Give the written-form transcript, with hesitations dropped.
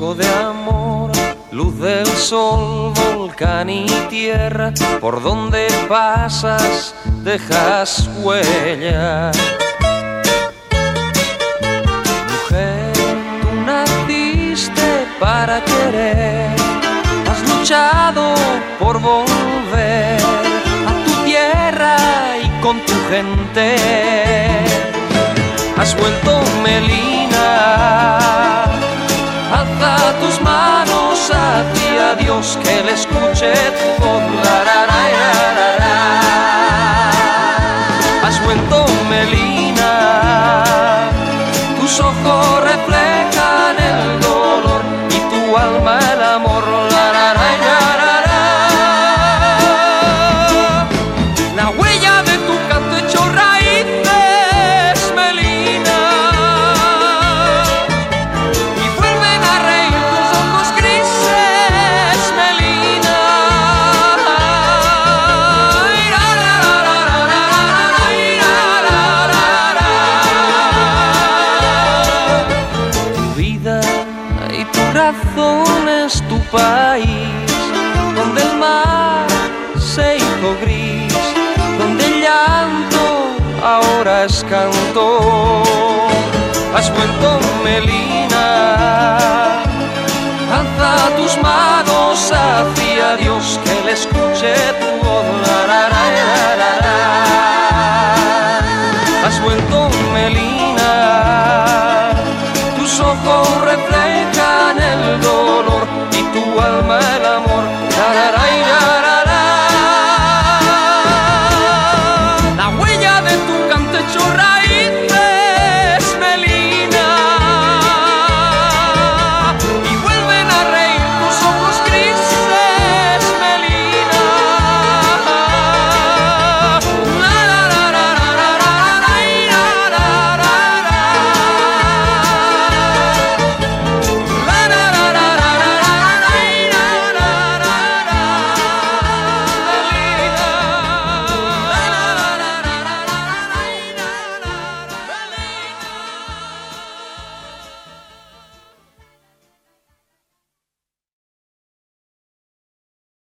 hecho de amor, luz del sol, volcán y tierra, por donde pasas dejas huella. Mujer, tú naciste para querer, has luchado por volver a tu tierra y con tu gente. Has vuelto, Melina, alza tus manos hacia Dios, que le escuche tu voz. Has vuelto, Melina, tus ojos reflejan el dolor y tu alma el amor. La huella de tu canto echó raíces, Melina, y vuelven a reír tus ojos grises, Melina. Tu vida y tu razón es tu país, donde el mar se hizo gris, donde el llanto ahora es canto. Has vuelto, Melina,